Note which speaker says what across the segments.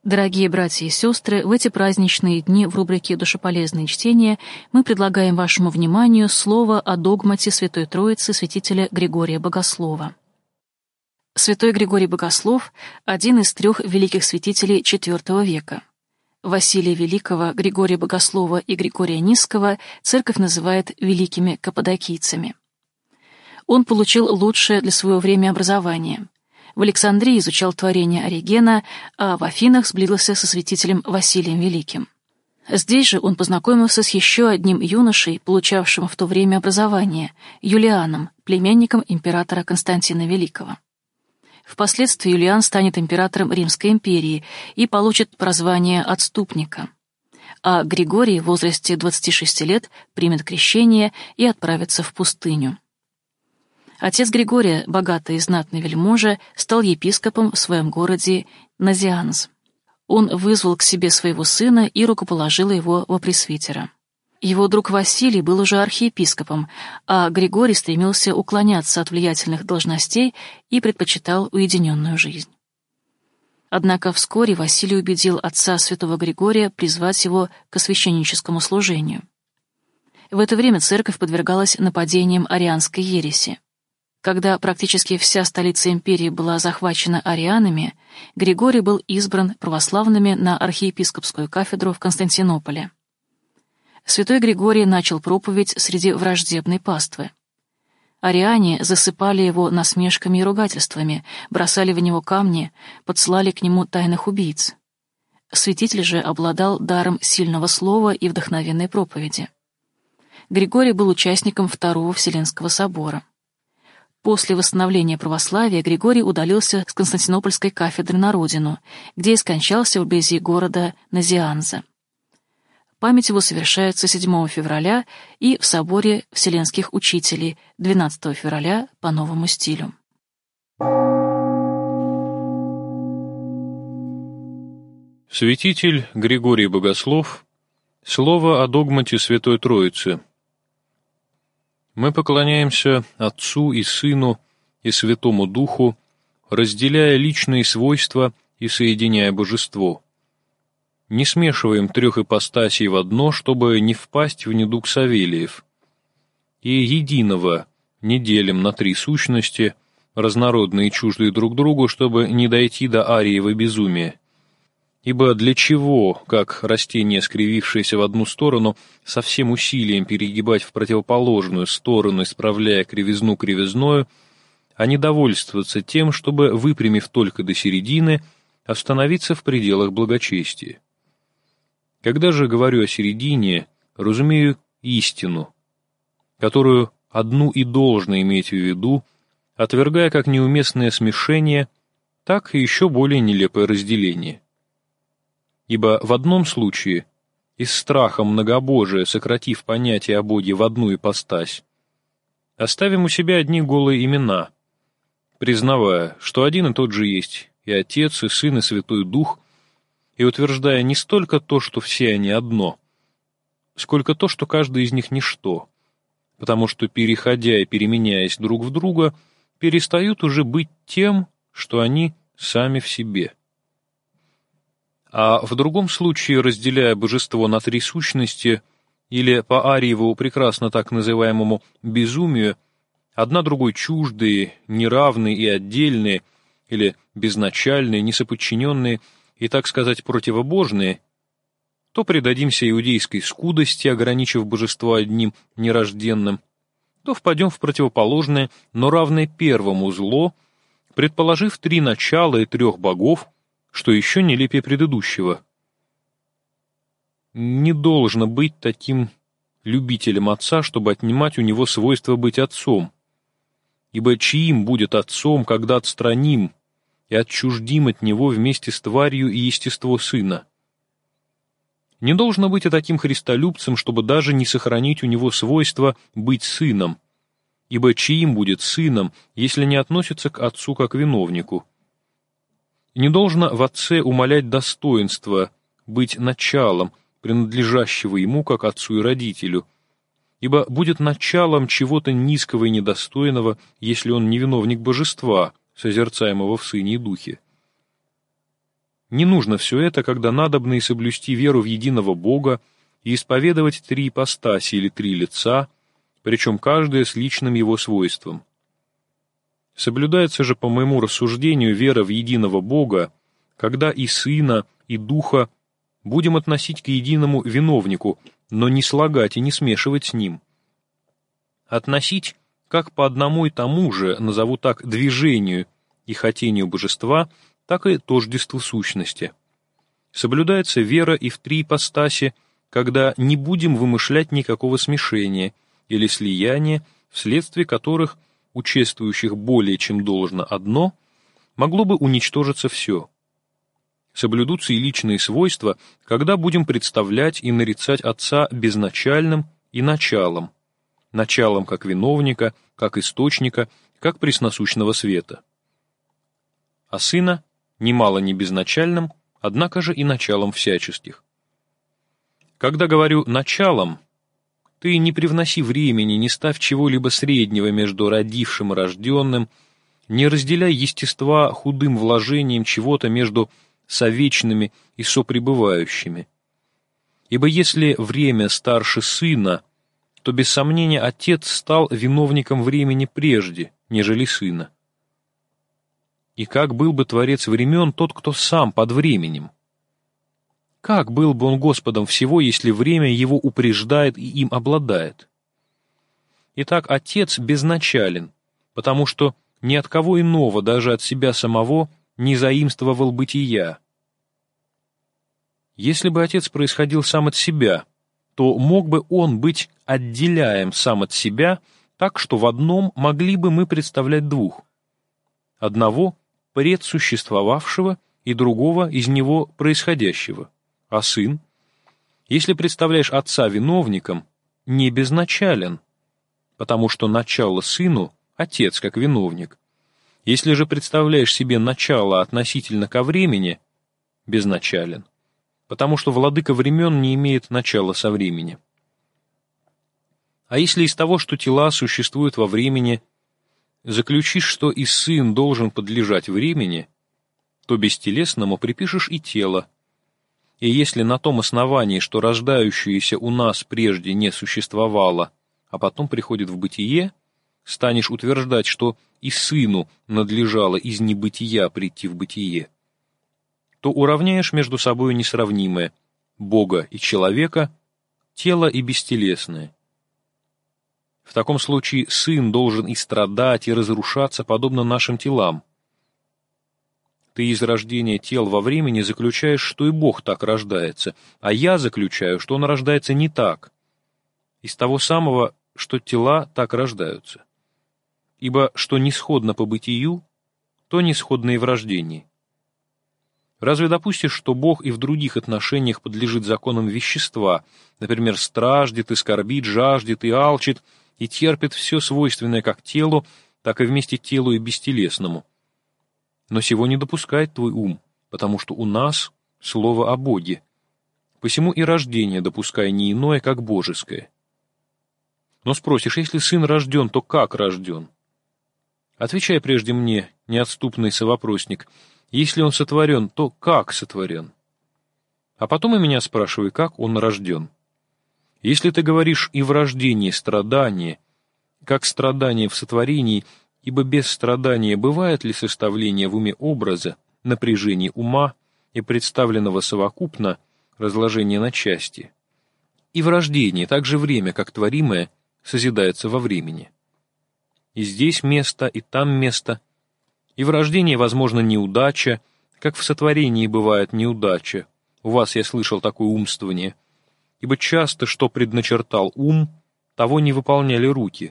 Speaker 1: Дорогие братья и сестры, в эти праздничные дни в рубрике «Душеполезные чтения» мы предлагаем вашему вниманию слово о догмате Святой Троицы святителя Григория Богослова. Святой Григорий Богослов – один из трех великих святителей IV века. Василия Великого, Григория Богослова и Григория Нисского церковь называет великими каппадокийцами. Он получил лучшее для своего времени образование. В Александрии изучал творения Оригена, а в Афинах сблизился со святителем Василием Великим. Здесь же он познакомился с еще одним юношей, получавшим в то время образование, Юлианом, племянником императора Константина Великого. Впоследствии Юлиан станет императором Римской империи и получит прозвание «отступника». А Григорий в возрасте 26 лет примет крещение и отправится в пустыню. Отец Григория, богатый и знатный вельможа, стал епископом в своем городе Назианз. Он вызвал к себе своего сына и рукоположил его во пресвитера. Его друг Василий был уже архиепископом, а Григорий стремился уклоняться от влиятельных должностей и предпочитал уединенную жизнь. Однако вскоре Василий убедил отца святого Григория призвать его к священническому служению. В это время церковь подвергалась нападениям арианской ереси. Когда практически вся столица империи была захвачена арианами, Григорий был избран православными на архиепископскую кафедру в Константинополе. Святой Григорий начал проповедь среди враждебной паствы. Ариане засыпали его насмешками и ругательствами, бросали в него камни, подсылали к нему тайных убийц. Святитель же обладал даром сильного слова и вдохновенной проповеди. Григорий был участником Второго Вселенского собора. После восстановления православия Григорий удалился с Константинопольской кафедры на родину, где и скончался вблизи города Назианза. Память его совершается 7 февраля и в соборе Вселенских учителей 12 февраля по новому стилю.
Speaker 2: Святитель Григорий Богослов. Слово о догмате Святой Троицы. Мы поклоняемся Отцу и Сыну и Святому Духу, разделяя личные свойства и соединяя божество. Не смешиваем трех ипостасей в одно, чтобы не впасть в недуг Савелиев. И единого не делим на три сущности, разнородные и чуждые друг другу, чтобы не дойти до ариева безумия. Ибо для чего, как растение, скривившееся в одну сторону, со всем усилием перегибать в противоположную сторону, исправляя кривизну кривизною, а не довольствоваться тем, чтобы, выпрямив только до середины, остановиться в пределах благочестия? Когда же говорю о середине, разумею истину, которую одну и должно иметь в виду, отвергая как неуместное смешение, так и еще более нелепое разделение. Ибо в одном случае, из страха многобожия сократив понятие о Боге в одну ипостась, оставим у себя одни голые имена, признавая, что один и тот же есть и Отец, и Сын, и Святой Дух, и утверждая не столько то, что все они одно, сколько то, что каждый из них ничто, потому что, переходя и переменяясь друг в друга, перестают уже быть тем, что они сами в себе. А в другом случае, разделяя божество на три сущности, или по Ариеву прекрасно так называемому безумию, одна другой чуждые, неравные и отдельные, или безначальные, несоподчиненные и, так сказать, противобожные, то предадимся иудейской скудости, ограничив божество одним нерожденным, то впадем в противоположное, но равное первому зло, предположив три начала и трех богов, что еще нелепее предыдущего. Не должно быть таким любителем отца, чтобы отнимать у него свойство быть отцом, ибо чьим будет отцом, когда отстраним и отчуждим от него вместе с тварью и естество сына? Не должно быть и таким христолюбцем, чтобы даже не сохранить у него свойство быть сыном, ибо чьим будет сыном, если не относится к отцу как виновнику? Не должно в отце умалять достоинство, быть началом, принадлежащего ему как отцу и родителю, ибо будет началом чего-то низкого и недостойного, если он не виновник божества, созерцаемого в Сыне и Духе. Не нужно все это, когда надобно и соблюсти веру в единого Бога и исповедовать 3 ипостаси или 3 лица, причем каждое с личным его свойством. Соблюдается же, по моему рассуждению, вера в единого Бога, когда и Сына, и Духа будем относить к единому виновнику, но не слагать и не смешивать с ним. Относить как по одному и тому же, назову так, движению и хотению божества, так и тождеству сущности. Соблюдается вера и в 3 ипостаси, когда не будем вымышлять никакого смешения или слияния, вследствие которых у чествующих более чем должно одно, могло бы уничтожиться все. Соблюдутся и личные свойства, когда будем представлять и нарицать Отца безначальным и началом, началом как виновника, как источника, как пресносущного света. А Сына немало не безначальным, однако же и началом всяческих. Когда говорю «началом», ты не привноси времени, не ставь чего-либо среднего между родившим и рожденным, не разделяй естества худым вложением чего-то между совечными и сопребывающими. Ибо если время старше Сына, то без сомнения Отец стал виновником времени прежде, нежели Сына. И как был бы Творец времен тот, кто сам под временем? Как был бы он Господом всего, если время его упреждает и им обладает? Итак, Отец безначален, потому что ни от кого иного, даже от себя самого, не заимствовал бытия. Если бы Отец происходил сам от себя, то мог бы он быть отделяем сам от себя, так что в одном могли бы мы представлять 2. Одного предсуществовавшего и другого из него происходящего. А Сын, если представляешь Отца виновником, не безначален, потому что начало Сыну — Отец как виновник. Если же представляешь себе начало относительно ко времени, безначален, потому что Владыка времен не имеет начала со времени. А если из того, что тела существуют во времени, заключишь, что и Сын должен подлежать времени, то бестелесному припишешь и тело. И если на том основании, что рождающееся у нас прежде не существовало, а потом приходит в бытие, станешь утверждать, что и Сыну надлежало из небытия прийти в бытие, то уравняешь между собой несравнимое — Бога и человека, тело и бестелесное. В таком случае Сын должен и страдать, и разрушаться, подобно нашим телам. Ты из рождения тел во времени заключаешь, что и Бог так рождается, а я заключаю, что Он рождается не так, из того самого, что тела так рождаются. Ибо что не сходно по бытию, то не сходно и в рождении. Разве допустишь, что Бог и в других отношениях подлежит законам вещества, например, страждет и скорбит, жаждет и алчит, и терпит все свойственное как телу, так и вместе телу и бестелесному? Но сего не допускает твой ум, потому что у нас слово о Боге. Посему и рождение допускай не иное, как божеское. Но спросишь, если сын рожден, то как рожден? Отвечай прежде мне, неотступный совопросник, если он сотворен, то как сотворен? А потом и меня спрашивай, как он рожден. Если ты говоришь и в рождении страдание, как страдание в сотворении, ибо без страдания бывает ли составление в уме образа, напряжение ума и представленного совокупно разложение на части? И в рождении также время, как творимое, созидается во времени. И здесь место, и там место, и в рождении возможна неудача, как в сотворении бывает неудача. У вас я слышал такое умствование, ибо часто, что предначертал ум, того не выполняли руки.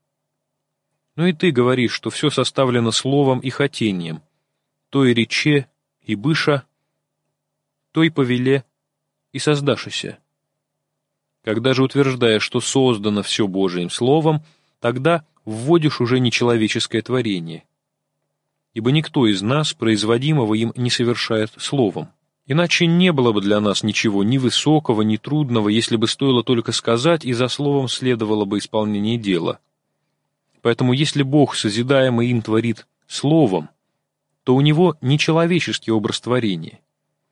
Speaker 2: Но и ты говоришь, что все составлено словом и хотением, то и рече, и быша, то и повеле, и создашися. Когда же утверждаешь, что создано все Божиим словом, тогда вводишь уже нечеловеческое творение. Ибо никто из нас производимого им не совершает словом. Иначе не было бы для нас ничего ни высокого, ни трудного, если бы стоило только сказать, и за словом следовало бы исполнение дела. Поэтому если Бог, созидаемый им, творит словом, то у него нечеловеческий образ творения.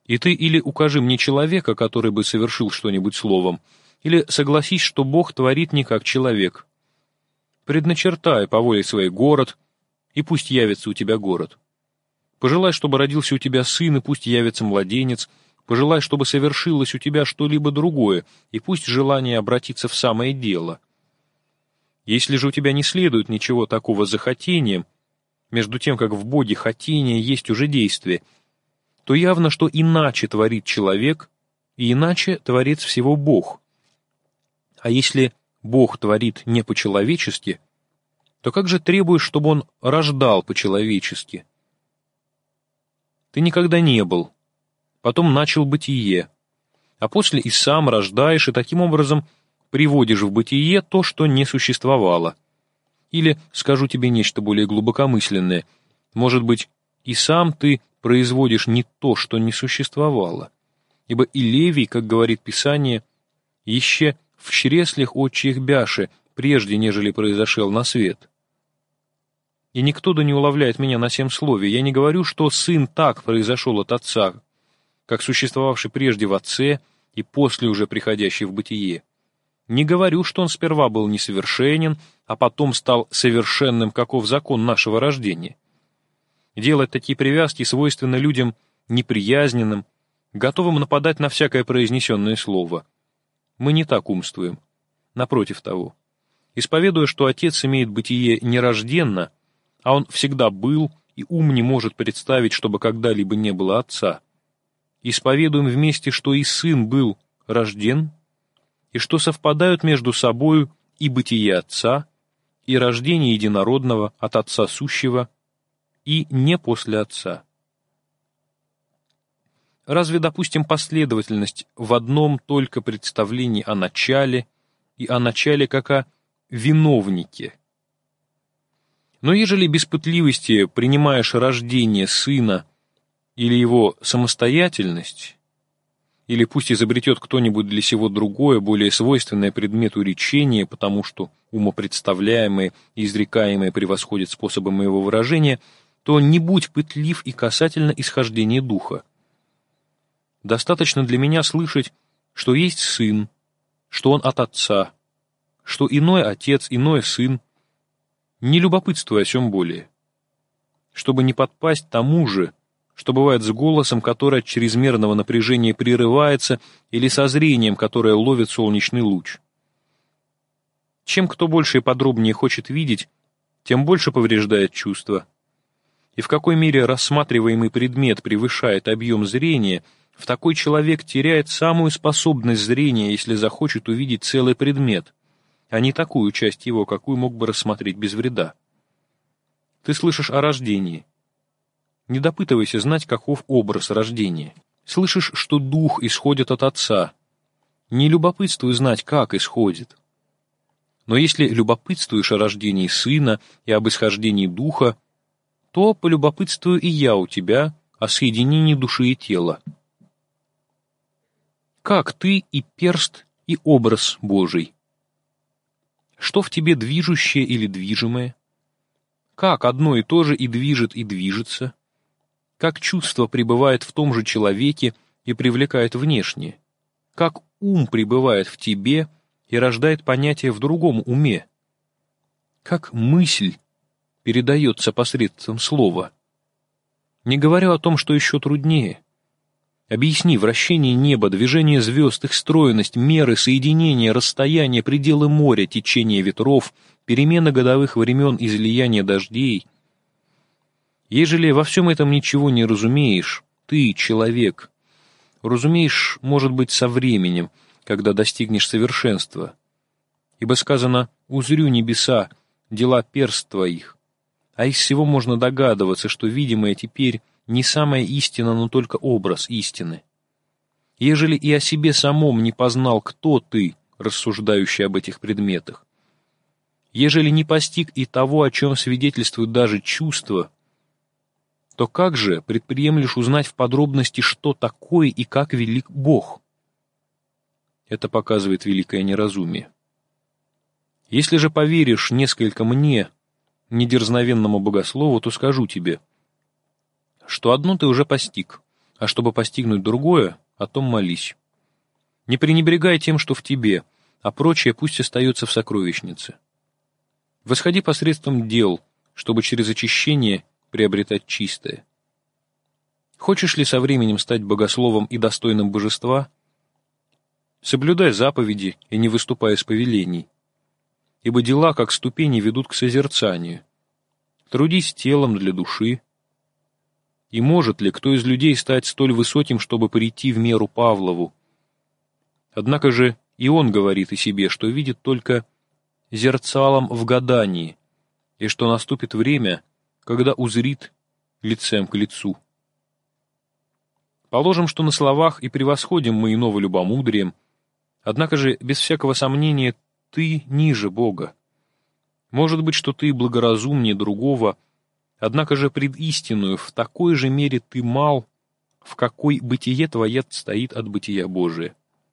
Speaker 2: И ты или укажи мне человека, который бы совершил что-нибудь словом, или согласись, что Бог творит не как человек. Предначертай по воле своей город, и пусть явится у тебя город. Пожелай, чтобы родился у тебя сын, и пусть явится младенец. Пожелай, чтобы совершилось у тебя что-либо другое, и пусть желание обратится в самое дело. Если же у тебя не следует ничего такого за хотением, между тем, как в Боге хотение есть уже действие, то явно, что иначе творит человек, и иначе творец всего Бог. А если Бог творит не по-человечески, то как же требуешь, чтобы Он рождал по-человечески? Ты никогда не был, потом начал бытие, а после и сам рождаешь, и таким образом приводишь в бытие то, что не существовало. Или, скажу тебе нечто более глубокомысленное, может быть, и сам ты производишь не то, что не существовало. Ибо и Левий, как говорит Писание, еще в чреслях отчих бяше, прежде, нежели произошел на свет. И никто да не уловляет меня на сем слове. Я не говорю, что сын так произошел от отца, как существовавший прежде в отце и после уже приходящий в бытие. Не говорю, что он сперва был несовершенен, а потом стал совершенным, каков закон нашего рождения. Делать такие привязки свойственно людям неприязненным, готовым нападать на всякое произнесенное слово. Мы не так умствуем. Напротив того. Исповедуя, что Отец имеет бытие нерожденно, а Он всегда был, и ум не может представить, чтобы когда-либо не было Отца. Исповедуем вместе, что и Сын был рожден, и что совпадают между собою и бытие Отца, и рождение единородного от Отца сущего, и не после Отца. Разве допустим последовательность в одном только представлении о начале, и о начале как о виновнике? Но ежели без пытливости принимаешь рождение сына или его самостоятельность, или пусть изобретет кто-нибудь для сего другое, более свойственное предмету речения, потому что умопредставляемое и изрекаемое превосходит способы моего выражения, то не будь пытлив и касательно исхождения духа. Достаточно для меня слышать, что есть сын, что он от отца, что иной отец, иной сын, не любопытствуя о сем более, чтобы не подпасть тому же, что бывает с голосом, который от чрезмерного напряжения прерывается, или со зрением, которое ловит солнечный луч. Чем кто больше и подробнее хочет видеть, тем больше повреждает чувство. И в какой мере рассматриваемый предмет превышает объем зрения, в такой человек теряет самую способность зрения, если захочет увидеть целый предмет, а не такую часть его, какую мог бы рассмотреть без вреда. Ты слышишь о рождении. Не допытывайся знать, каков образ рождения. Слышишь, что дух исходит от Отца. Не любопытствуй знать, как исходит. Но если любопытствуешь о рождении Сына и об исхождении Духа, то полюбопытствую и я у тебя о соединении души и тела. Как ты и перст, и образ Божий? Что в тебе движущее или движимое? Как одно и то же и движет, и движется? Как чувство пребывает в том же человеке и привлекает внешнее? Как ум пребывает в тебе и рождает понятие в другом уме? Как мысль передается посредством слова? Не говорю о том, что еще труднее. Объясни вращение неба, движение звезд, их стройность, меры, соединения, расстояние, пределы моря, течение ветров, перемена годовых времен, излияние дождей. Ежели во всем этом ничего не разумеешь, ты, человек, разумеешь, может быть, со временем, когда достигнешь совершенства. Ибо сказано: «Узрю небеса, дела перст твоих». А из всего можно догадываться, что видимое теперь не самая истина, но только образ истины. Ежели и о себе самом не познал, кто ты, рассуждающий об этих предметах, ежели не постиг и того, о чем свидетельствуют даже чувства, то как же предприемлешь узнать в подробности, что такое и как велик Бог? Это показывает великое неразумие. Если же поверишь несколько мне, недерзновенному богослову, то скажу тебе, что одно ты уже постиг, а чтобы постигнуть другое, о том молись. Не пренебрегай тем, что в тебе, а прочее пусть остается в сокровищнице. Восходи посредством дел, чтобы через очищение приобретать чистое. Хочешь ли со временем стать богословом и достойным божества? Соблюдай заповеди и не выступай из повелений, ибо дела, как ступени, ведут к созерцанию. Трудись телом для души. И может ли кто из людей стать столь высоким, чтобы прийти в меру Павлову? Однако же и он говорит о себе, что видит только зерцалом в гадании, и что наступит время, когда узрит лицем к лицу. Положим, что на словах и превосходим мы иного любомудрием, однако же, без всякого сомнения, ты ниже Бога. Может быть, что ты благоразумнее другого, однако же пред истинную в такой же мере ты мал, в какой бытие твое стоит от бытия Божия.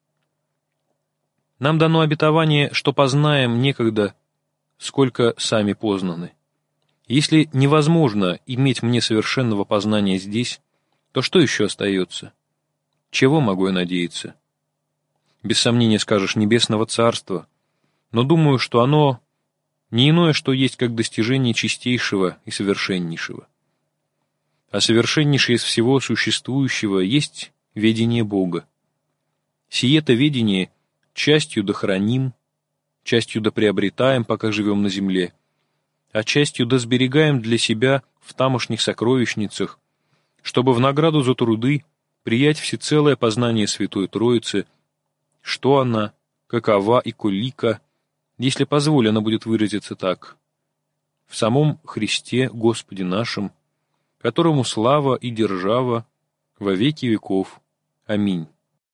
Speaker 2: Нам дано обетование, что познаем некогда, сколько сами познаны. Если невозможно иметь мне совершенного познания здесь, то что еще остается? Чего могу я надеяться? Без сомнения скажешь небесного царства, но думаю, что оно не иное, что есть как достижение чистейшего и совершеннейшего. А совершеннейшее из всего существующего есть ведение Бога. Сие-то ведение частью дохраним, частью доприобретаем, пока живем на земле, а частью досберегаем для себя в тамошних сокровищницах, чтобы в награду за труды приять всецелое познание Святой Троицы, что она, какова и колика, если позволено будет выразиться так, в самом Христе Господе нашим, которому слава и держава во веки веков. Аминь.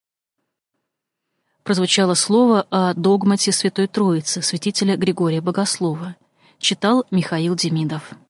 Speaker 1: Прозвучало слово о догмате Святой Троицы, святителя Григория Богослова. Читал Михаил Демидов.